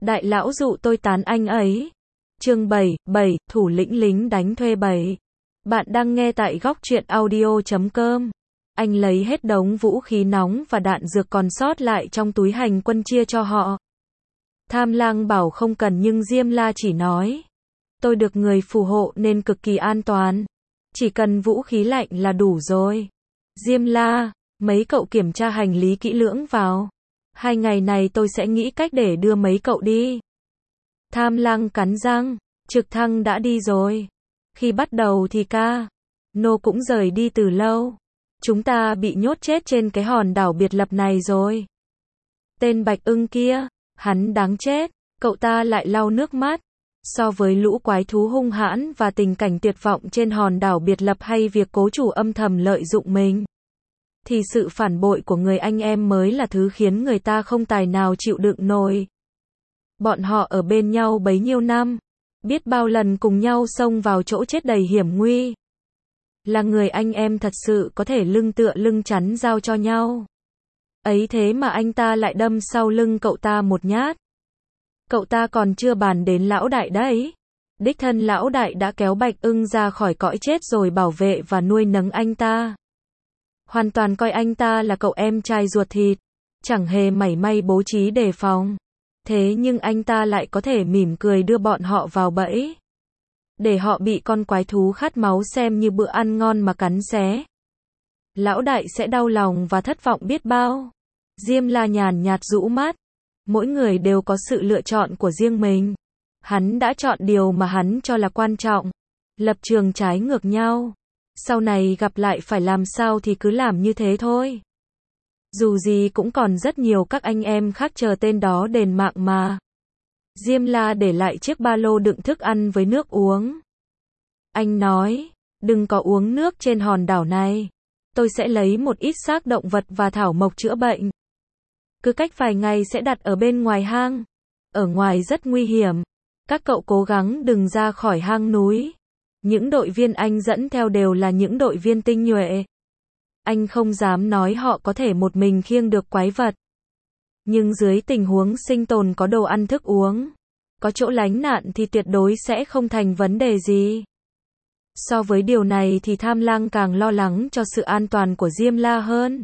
Đại lão dụ tôi tán anh ấy. Chương 7, thủ lĩnh lính đánh thuê 7. Bạn đang nghe tại góc truyện audio.com. Anh lấy hết đống vũ khí nóng và đạn dược còn sót lại trong túi hành quân chia cho họ. Tham Lang bảo không cần nhưng Diêm La chỉ nói. Tôi được người phù hộ nên cực kỳ an toàn. Chỉ cần vũ khí lạnh là đủ rồi. Diêm La, mấy cậu kiểm tra hành lý kỹ lưỡng vào. 2 ngày này tôi sẽ nghĩ cách để đưa mấy cậu đi. Tham Lang cắn răng, trực thăng đã đi rồi. Khi bắt đầu thì Nô cũng rời đi từ lâu. Chúng ta bị nhốt chết trên cái hòn đảo biệt lập này rồi. Tên Bạch Ưng kia, hắn đáng chết. Cậu ta lại lau nước mắt. So với lũ quái thú hung hãn và tình cảnh tuyệt vọng trên hòn đảo biệt lập hay việc cố chủ âm thầm lợi dụng mình, thì sự phản bội của người anh em mới là thứ khiến người ta không tài nào chịu đựng nổi. Bọn họ ở bên nhau bấy nhiêu năm, biết bao lần cùng nhau xông vào chỗ chết đầy hiểm nguy. Là người anh em thật sự có thể lưng tựa lưng chắn giao cho nhau. Ấy thế mà anh ta lại đâm sau lưng cậu ta một nhát. Cậu ta còn chưa bàn đến lão đại đấy. Đích thân lão đại đã kéo Bạch Ưng ra khỏi cõi chết rồi bảo vệ và nuôi nấng anh ta. Hoàn toàn coi anh ta là cậu em trai ruột thịt, chẳng hề mảy may bố trí đề phòng. Thế nhưng anh ta lại có thể mỉm cười đưa bọn họ vào bẫy, để họ bị con quái thú khát máu xem như bữa ăn ngon mà cắn xé. Lão đại sẽ đau lòng và thất vọng biết bao. Diêm La nhàn nhạt rũ mắt. Mỗi người đều có sự lựa chọn của riêng mình. Hắn đã chọn điều mà hắn cho là quan trọng. Lập trường trái ngược nhau. Sau này gặp lại phải làm sao thì cứ làm như thế thôi. Dù gì cũng còn rất nhiều các anh em khác chờ tên đó đền mạng mà. Diêm La để lại chiếc ba lô đựng thức ăn với nước uống. Anh nói, đừng có uống nước trên hòn đảo này. Tôi sẽ lấy một ít xác động vật và thảo mộc chữa bệnh. Cứ cách vài ngày sẽ đặt ở bên ngoài hang. Ở ngoài rất nguy hiểm. Các cậu cố gắng đừng ra khỏi hang núi. Những đội viên anh dẫn theo đều là những đội viên tinh nhuệ. Anh không dám nói họ có thể một mình khiêng được quái vật. Nhưng dưới tình huống sinh tồn có đồ ăn thức uống, có chỗ lánh nạn thì tuyệt đối sẽ không thành vấn đề gì. So với điều này thì Tham Lang càng lo lắng cho sự an toàn của Diêm La hơn.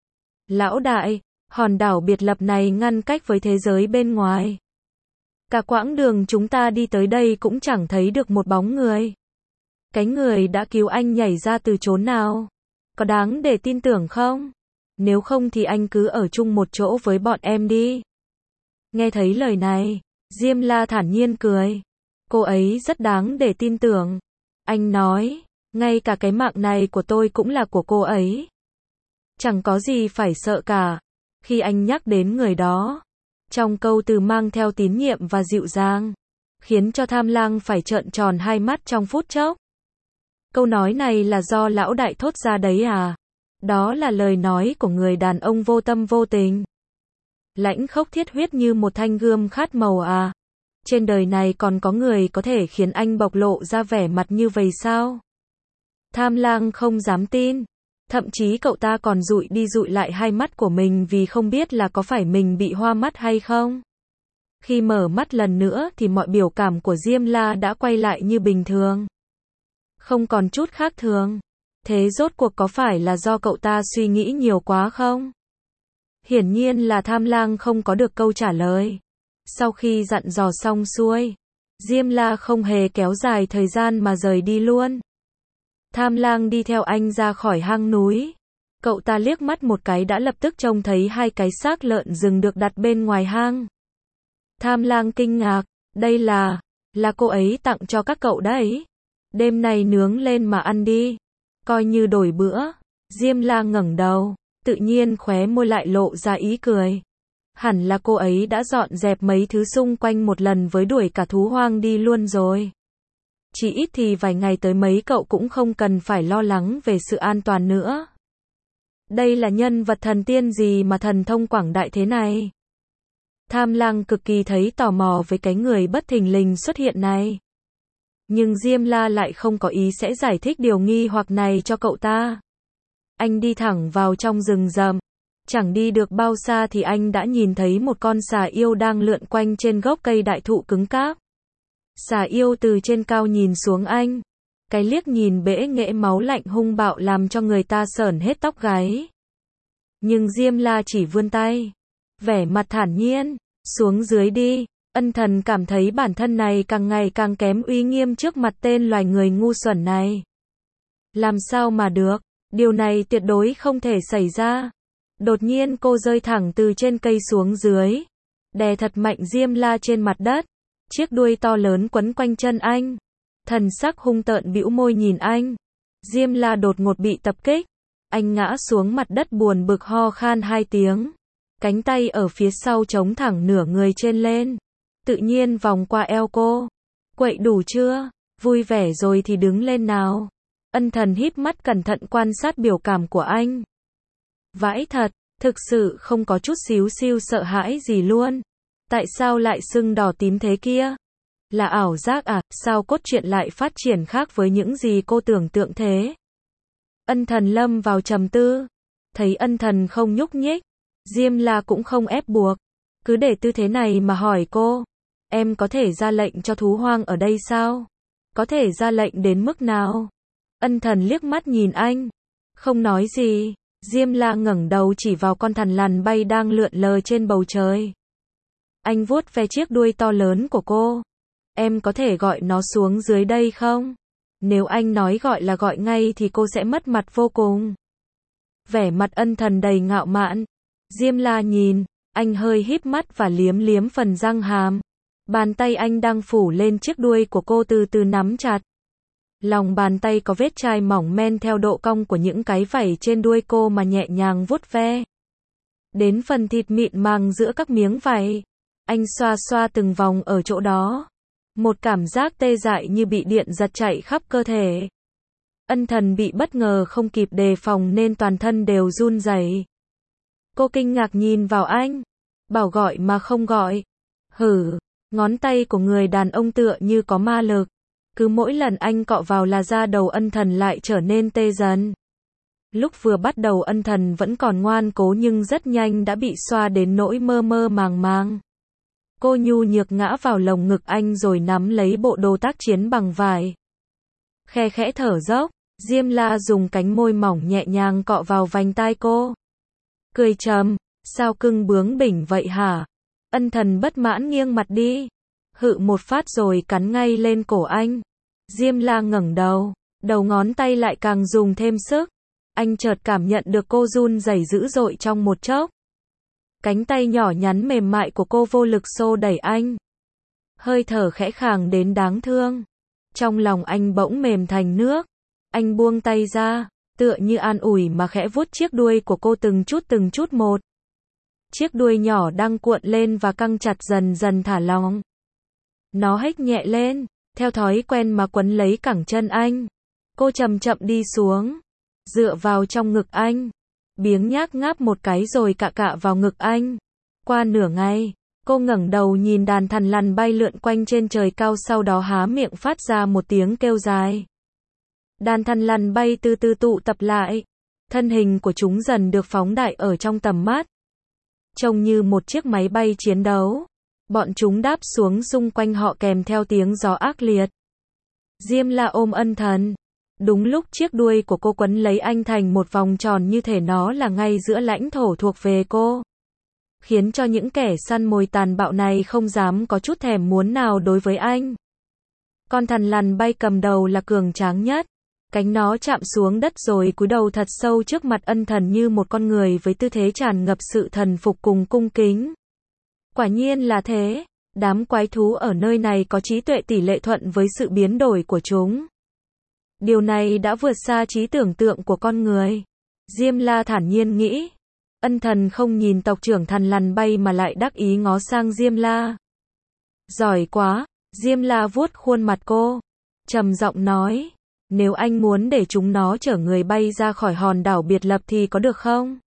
Lão đại, hòn đảo biệt lập này ngăn cách với thế giới bên ngoài. Cả quãng đường chúng ta đi tới đây cũng chẳng thấy được một bóng người. Cái người đã cứu anh nhảy ra từ chốn nào? Có đáng để tin tưởng không? Nếu không thì anh cứ ở chung một chỗ với bọn em đi. Nghe thấy lời này, Diêm La thản nhiên cười. Cô ấy rất đáng để tin tưởng. Anh nói, ngay cả cái mạng này của tôi cũng là của cô ấy. Chẳng có gì phải sợ cả. Khi anh nhắc đến người đó, trong câu từ mang theo tín nhiệm và dịu dàng, khiến cho Tham Lang phải trợn tròn hai mắt trong phút chốc. Câu nói này là do lão đại thốt ra đấy à? Đó là lời nói của người đàn ông vô tâm vô tình, lãnh khốc thiết huyết như một thanh gươm khát màu à? Trên đời này còn có người có thể khiến anh bộc lộ ra vẻ mặt như vậy sao? Tham Lang không dám tin. Thậm chí cậu ta còn dụi đi dụi lại hai mắt của mình vì không biết là có phải mình bị hoa mắt hay không. Khi mở mắt lần nữa thì mọi biểu cảm của Diêm La đã quay lại như bình thường. Không còn chút khác thường. Thế rốt cuộc có phải là do cậu ta suy nghĩ nhiều quá không? Hiển nhiên là Tham Lang không có được câu trả lời. Sau khi dặn dò xong xuôi, Diêm La không hề kéo dài thời gian mà rời đi luôn. Tham Lang đi theo anh ra khỏi hang núi. Cậu ta liếc mắt một cái đã lập tức trông thấy 2 cái xác lợn rừng được đặt bên ngoài hang. Tham Lang kinh ngạc, đây là cô ấy tặng cho các cậu đấy. Đêm nay nướng lên mà ăn đi, coi như đổi bữa. Diêm La ngẩng đầu, tự nhiên khóe môi lại lộ ra ý cười. Hẳn là cô ấy đã dọn dẹp mấy thứ xung quanh một lần với đuổi cả thú hoang đi luôn rồi. Chỉ ít thì vài ngày tới mấy cậu cũng không cần phải lo lắng về sự an toàn nữa. Đây là nhân vật thần tiên gì mà thần thông quảng đại thế này? Tham Lang cực kỳ thấy tò mò với cái người bất thình lình xuất hiện này. Nhưng Diêm La lại không có ý sẽ giải thích điều nghi hoặc này cho cậu ta. Anh đi thẳng vào trong rừng rậm. Chẳng đi được bao xa thì anh đã nhìn thấy một con xà yêu đang lượn quanh trên gốc cây đại thụ cứng cáp. Xà yêu từ trên cao nhìn xuống anh. Cái liếc nhìn bẽ nghễ máu lạnh hung bạo làm cho người ta sởn hết tóc gáy. Nhưng Diêm La chỉ vươn tay, vẻ mặt thản nhiên, xuống dưới đi. Ân Thần cảm thấy bản thân này càng ngày càng kém uy nghiêm trước mặt tên loài người ngu xuẩn này. Làm sao mà được, điều này tuyệt đối không thể xảy ra. Đột nhiên cô rơi thẳng từ trên cây xuống dưới, đè thật mạnh Diêm La trên mặt đất. Chiếc đuôi to lớn quấn quanh chân anh. Thần sắc hung tợn bĩu môi nhìn anh. Diêm La đột ngột bị tập kích. Anh ngã xuống mặt đất buồn bực ho khan 2 tiếng. Cánh tay ở phía sau chống thẳng nửa người trên lên. Tự nhiên vòng qua eo cô. Quậy đủ chưa? Vui vẻ rồi thì đứng lên nào. Ân Thần híp mắt cẩn thận quan sát biểu cảm của anh. Vãi thật, thực sự không có chút xíu xiu sợ hãi gì luôn. Tại sao lại sưng đỏ tím thế kia? Là ảo giác à? Sao cốt truyện lại phát triển khác với những gì cô tưởng tượng thế? Ân Thần lâm vào trầm tư. Thấy Ân Thần không nhúc nhích, Diêm La cũng không ép buộc. Cứ để tư thế này mà hỏi cô. Em có thể ra lệnh cho thú hoang ở đây sao? Có thể ra lệnh đến mức nào? Ân Thần liếc mắt nhìn anh. Không nói gì. Diêm La ngẩng đầu chỉ vào con thằn lằn bay đang lượn lờ trên bầu trời. Anh vuốt ve chiếc đuôi to lớn của cô. Em có thể gọi nó xuống dưới đây không? Nếu anh nói gọi là gọi ngay thì cô sẽ mất mặt vô cùng. Vẻ mặt Ân Thần đầy ngạo mạn. Diêm La nhìn, anh hơi híp mắt và liếm liếm phần răng hàm. Bàn tay anh đang phủ lên chiếc đuôi của cô từ từ nắm chặt. Lòng bàn tay có vết chai mỏng men theo độ cong của những cái vảy trên đuôi cô mà nhẹ nhàng vuốt ve. Đến phần thịt mịn màng giữa các miếng vảy. Anh xoa xoa từng vòng ở chỗ đó. Một cảm giác tê dại như bị điện giật chạy khắp cơ thể. Ân Thần bị bất ngờ không kịp đề phòng nên toàn thân đều run rẩy. Cô kinh ngạc nhìn vào anh. Bảo gọi mà không gọi. Hử, ngón tay của người đàn ông tựa như có ma lực. Cứ mỗi lần anh cọ vào là da đầu Ân Thần lại trở nên tê dần. Lúc vừa bắt đầu Ân Thần vẫn còn ngoan cố nhưng rất nhanh đã bị xoa đến nỗi mơ mơ màng màng. Cô nhu nhược ngã vào lồng ngực anh rồi nắm lấy bộ đồ tác chiến bằng vải. Khe khẽ thở dốc, Diêm La dùng cánh môi mỏng nhẹ nhàng cọ vào vành tai cô. Cười trầm, sao cưng bướng bỉnh vậy hả? Ân Thần bất mãn nghiêng mặt đi. Hự một phát rồi cắn ngay lên cổ anh. Diêm La ngẩng đầu, đầu ngón tay lại càng dùng thêm sức. Anh chợt cảm nhận được cô run rẩy dữ dội trong một chốc. Cánh tay nhỏ nhắn mềm mại của cô vô lực xô đẩy anh. Hơi thở khẽ khàng đến đáng thương. Trong lòng anh bỗng mềm thành nước. Anh buông tay ra, tựa như an ủi mà khẽ vuốt chiếc đuôi của cô từng chút một. Chiếc đuôi nhỏ đang cuộn lên và căng chặt dần dần thả lỏng. Nó hếch nhẹ lên, theo thói quen mà quấn lấy cẳng chân anh. Cô chậm chậm đi xuống, dựa vào trong ngực anh. Biếng nhác ngáp một cái rồi cạ cạ vào ngực anh. Qua nửa ngày, cô ngẩng đầu nhìn đàn thằn lằn bay lượn quanh trên trời cao, sau đó há miệng phát ra một tiếng kêu dài. Đàn thằn lằn bay từ từ tụ tập lại. Thân hình của chúng dần được phóng đại ở trong tầm mắt. Trông như một chiếc máy bay chiến đấu. Bọn chúng đáp xuống xung quanh họ kèm theo tiếng gió ác liệt. Diêm La ôm Ân Thần. Đúng lúc chiếc đuôi của cô quấn lấy anh thành một vòng tròn như thể nó là ngay giữa lãnh thổ thuộc về cô. Khiến cho những kẻ săn mồi tàn bạo này không dám có chút thèm muốn nào đối với anh. Con thằn lằn bay cầm đầu là cường tráng nhất. Cánh nó chạm xuống đất rồi cúi đầu thật sâu trước mặt Ân Thần như một con người với tư thế tràn ngập sự thần phục cùng cung kính. Quả nhiên là thế. Đám quái thú ở nơi này có trí tuệ tỷ lệ thuận với sự biến đổi của chúng. Điều này đã vượt xa trí tưởng tượng của con người. Diêm La thản nhiên nghĩ. Ân Thần không nhìn tộc trưởng thằn lằn bay mà lại đắc ý ngó sang Diêm La. Giỏi quá. Diêm La vuốt khuôn mặt cô. Trầm giọng nói. Nếu anh muốn để chúng nó chở người bay ra khỏi hòn đảo biệt lập thì có được không?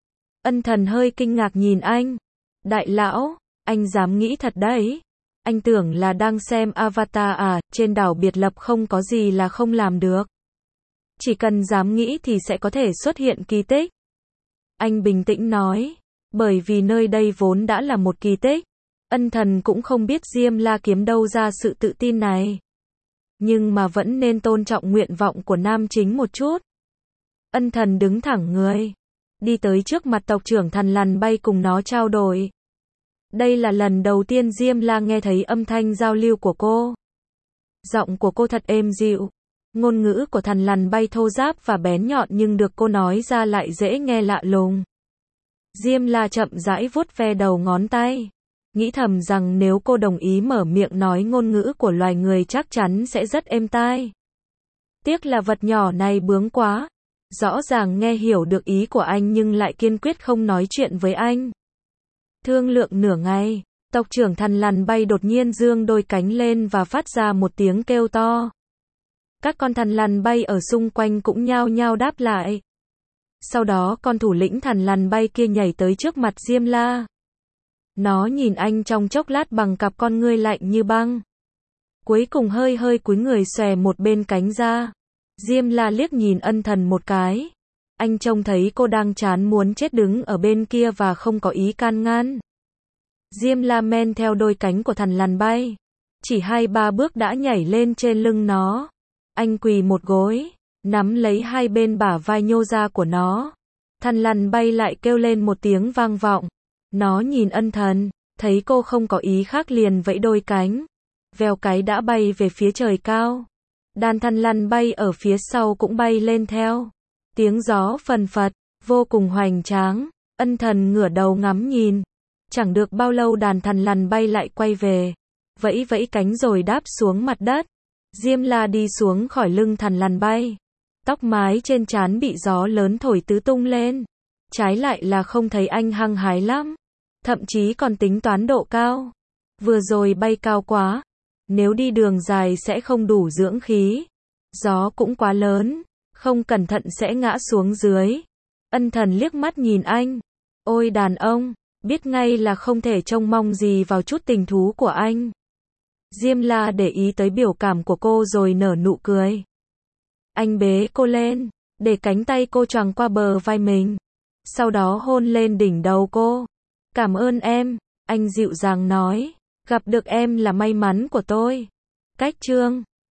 Ân Thần hơi kinh ngạc nhìn anh. Đại lão, anh dám nghĩ thật đấy. Anh tưởng là đang xem Avatar à, trên đảo biệt lập không có gì là không làm được. Chỉ cần dám nghĩ thì sẽ có thể xuất hiện kỳ tích. Anh bình tĩnh nói, bởi vì nơi đây vốn đã là một kỳ tích. Ân Thần cũng không biết Diêm La kiếm đâu ra sự tự tin này. Nhưng mà vẫn nên tôn trọng nguyện vọng của nam chính một chút. Ân Thần đứng thẳng người, đi tới trước mặt tộc trưởng Thằn Lằn Bay cùng nó trao đổi. Đây là lần đầu tiên Diêm La nghe thấy âm thanh giao lưu của cô. Giọng của cô thật êm dịu. Ngôn ngữ của Thằn Lằn Bay thô ráp và bén nhọn nhưng được cô nói ra lại dễ nghe lạ lùng. Diêm La chậm rãi vuốt ve đầu ngón tay. Nghĩ thầm rằng nếu cô đồng ý mở miệng nói ngôn ngữ của loài người chắc chắn sẽ rất êm tai. Tiếc là vật nhỏ này bướng quá. Rõ ràng nghe hiểu được ý của anh nhưng lại kiên quyết không nói chuyện với anh. Thương lượng nửa ngày, tộc trưởng Thằn Lằn Bay đột nhiên giương đôi cánh lên và phát ra một tiếng kêu to. Các con thằn lằn bay ở xung quanh cũng nhao nhao đáp lại. Sau đó con thủ lĩnh Thằn Lằn Bay kia nhảy tới trước mặt Diêm La. Nó nhìn anh trong chốc lát bằng cặp con ngươi lạnh như băng. Cuối cùng hơi hơi cúi người xòe một bên cánh ra. Diêm La liếc nhìn Ân Thần một cái. Anh trông thấy cô đang chán muốn chết đứng ở bên kia và không có ý can ngăn. Diêm La men theo đôi cánh của Thằn Lằn Bay. Chỉ 2-3 bước đã nhảy lên trên lưng nó. Anh quỳ một gối, nắm lấy hai bên bả vai nhô ra của nó. Thằn Lằn Bay lại kêu lên một tiếng vang vọng. Nó nhìn Ân Thần, thấy cô không có ý khác liền vẫy đôi cánh. Vèo cái đã bay về phía trời cao. Đàn thằn lằn bay ở phía sau cũng bay lên theo. Tiếng gió phần phật, vô cùng hoành tráng. Ân Thần ngửa đầu ngắm nhìn. Chẳng được bao lâu đàn thằn lằn bay lại quay về. Vẫy vẫy cánh rồi đáp xuống mặt đất. Diêm La đi xuống khỏi lưng thằn lằn bay. Tóc mái trên trán bị gió lớn thổi tứ tung lên. Trái lại là không thấy anh hăng hái lắm. Thậm chí còn tính toán độ cao. Vừa rồi bay cao quá. Nếu đi đường dài sẽ không đủ dưỡng khí. Gió cũng quá lớn. Không cẩn thận sẽ ngã xuống dưới. Ân Thần liếc mắt nhìn anh. Ôi đàn ông, biết ngay là không thể trông mong gì vào chút tình thú của anh. Diêm La để ý tới biểu cảm của cô rồi nở nụ cười. Anh bế cô lên, để cánh tay cô choàng qua bờ vai mình. Sau đó hôn lên đỉnh đầu cô. Cảm ơn em, anh dịu dàng nói. Gặp được em là may mắn của tôi. Cách chương